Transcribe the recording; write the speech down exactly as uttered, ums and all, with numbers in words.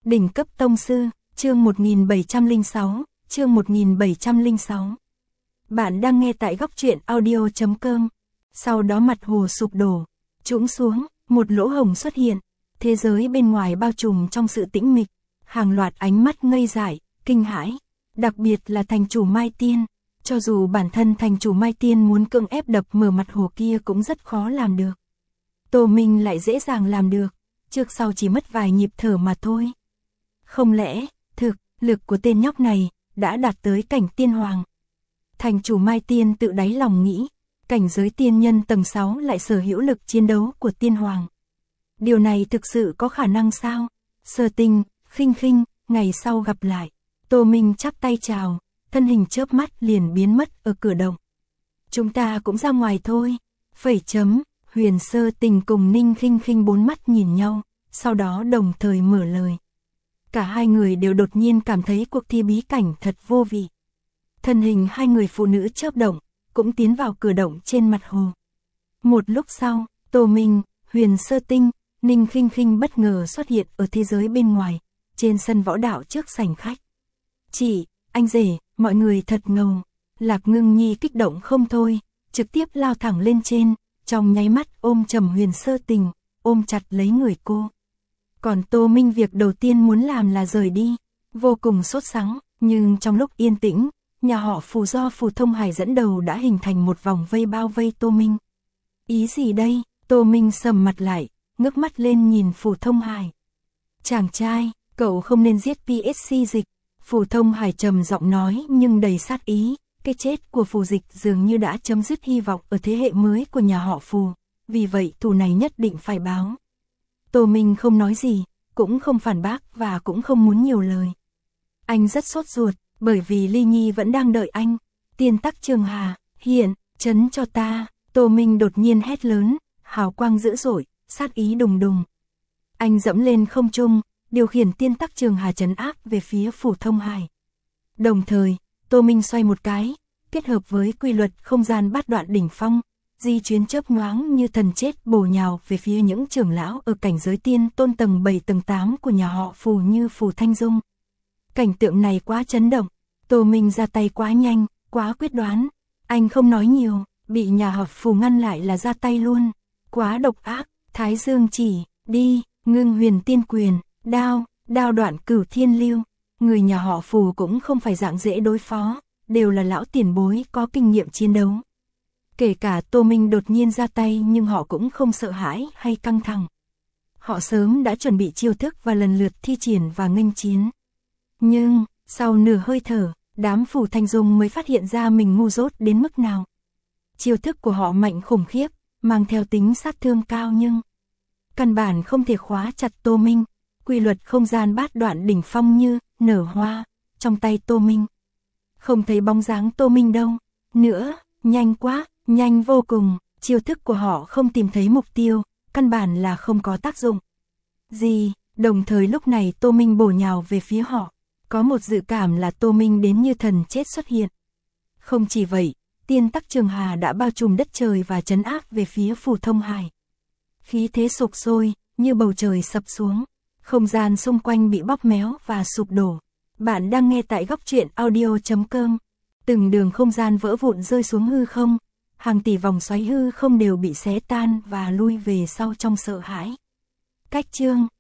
Đỉnh cấp tông sư, chương một nghìn bảy trăm lẻ sáu, chương một nghìn bảy trăm lẻ sáu. Bạn đang nghe tại góc truyện audio chấm com. Sau đó mặt hồ sụp đổ, trũng xuống, một lỗ hổng xuất hiện. Thế giới bên ngoài bao trùm trong sự tĩnh mịch, hàng loạt ánh mắt ngây dại, kinh hãi. Đặc biệt là thành chủ Mai Tiên. Cho dù bản thân thành chủ Mai Tiên muốn cưỡng ép đập mở mặt hồ kia cũng rất khó làm được. Tô Minh lại dễ dàng làm được, trước sau chỉ mất vài nhịp thở mà thôi. Không lẽ, thực, lực của tên nhóc này, đã đạt tới cảnh tiên hoàng. Thành chủ Mai Tiên tự đáy lòng nghĩ, cảnh giới tiên nhân tầng sáu lại sở hữu lực chiến đấu của tiên hoàng. Điều này thực sự có khả năng sao? Sở Tình, Khinh Khinh, ngày sau gặp lại. Tô Minh chắp tay chào, thân hình chớp mắt liền biến mất ở cửa động. Chúng ta cũng ra ngoài thôi. Phẩy chấm, Huyền Sơ Tình cùng Ninh Khinh Khinh bốn mắt nhìn nhau, sau đó đồng thời mở lời. Cả hai người đều đột nhiên cảm thấy cuộc thi bí cảnh thật vô vị. Thân hình hai người phụ nữ chớp động, cũng tiến vào cửa động trên mặt hồ. Một lúc sau, Tô Minh, Huyền Sơ Tinh, Ninh Khinh Khinh bất ngờ xuất hiện ở thế giới bên ngoài, trên sân võ đạo trước sảnh khách. Chị, anh rể, mọi người thật ngầu. Lạc Ngưng Nhi kích động không thôi, trực tiếp lao thẳng lên trên, trong nháy mắt ôm chầm Huyền Sơ Tình, ôm chặt lấy người cô. Còn Tô Minh việc đầu tiên muốn làm là rời đi, vô cùng sốt sắng, nhưng trong lúc yên tĩnh, nhà họ Phù do Phù Thông Hải dẫn đầu đã hình thành một vòng vây bao vây Tô Minh. Ý gì đây? Tô Minh sầm mặt lại, ngước mắt lên nhìn Phù Thông Hải. Chàng trai, cậu không nên giết pê ét xê Dịch. Phù Thông Hải trầm giọng nói nhưng đầy sát ý, cái chết của Phù Dịch dường như đã chấm dứt hy vọng ở thế hệ mới của nhà họ Phù, vì vậy thù này nhất định phải báo. Tô Minh không nói gì, cũng không phản bác và cũng không muốn nhiều lời. Anh rất sốt ruột, bởi vì Ly Nhi vẫn đang đợi anh. Tiên Tắc Trường Hà, hiện, chấn cho ta. Tô Minh đột nhiên hét lớn, hào quang dữ dội, sát ý đùng đùng. Anh dẫm lên không trung, điều khiển Tiên Tắc Trường Hà trấn áp về phía Phù Thông Hải. Đồng thời, Tô Minh xoay một cái, kết hợp với quy luật không gian bát đoạn đỉnh phong, di chuyến chớp nhoáng như thần chết bổ nhào về phía những trưởng lão ở cảnh giới tiên tôn tầng bảy tầng tám của nhà họ Phù như Phù Thanh Dung. Cảnh tượng này quá chấn động, Tô Minh ra tay quá nhanh, quá quyết đoán. Anh không nói nhiều, bị nhà họ Phù ngăn lại là ra tay luôn. Quá độc ác. Thái Dương chỉ, đi, Ngưng Huyền Tiên Quyền, đao, đao đoạn Cửu Thiên Lưu. Người nhà họ Phù cũng không phải dạng dễ đối phó, đều là lão tiền bối có kinh nghiệm chiến đấu. Kể cả Tô Minh đột nhiên ra tay nhưng họ cũng không sợ hãi hay căng thẳng. Họ sớm đã chuẩn bị chiêu thức và lần lượt thi triển và nghênh chiến. Nhưng, sau nửa hơi thở, đám Phù Thanh Dung mới phát hiện ra mình ngu dốt đến mức nào. Chiêu thức của họ mạnh khủng khiếp, mang theo tính sát thương cao nhưng căn bản không thể khóa chặt Tô Minh. Quy luật không gian bát đoạn đỉnh phong như nở hoa trong tay Tô Minh. Không thấy bóng dáng Tô Minh đâu. Nữa, nhanh quá, nhanh vô cùng. Chiêu thức của họ không tìm thấy mục tiêu, căn bản là không có tác dụng gì. Đồng thời lúc này Tô Minh bổ nhào về phía họ. Có một dự cảm là Tô Minh đến như thần chết xuất hiện. Không chỉ vậy, Tiên Tắc Trường Hà đã bao trùm đất trời và trấn áp về phía Phù Thông Hải. Khí thế sục sôi, như bầu trời sập xuống. Không gian xung quanh bị bóp méo và sụp đổ. Bạn đang nghe tại góc truyện audio chấm com. Từng đường không gian vỡ vụn rơi xuống hư không. Hàng tỷ vòng xoáy hư không đều bị xé tan và lui về sau trong sợ hãi. Cách chương